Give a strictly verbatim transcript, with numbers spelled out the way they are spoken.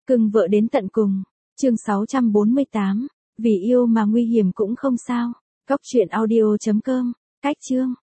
Cưng vợ đến tận cùng. Chương sáu trăm bốn mươi tám. Vì yêu mà nguy hiểm cũng không sao. Góc truyện audio chấm com. Cách chương.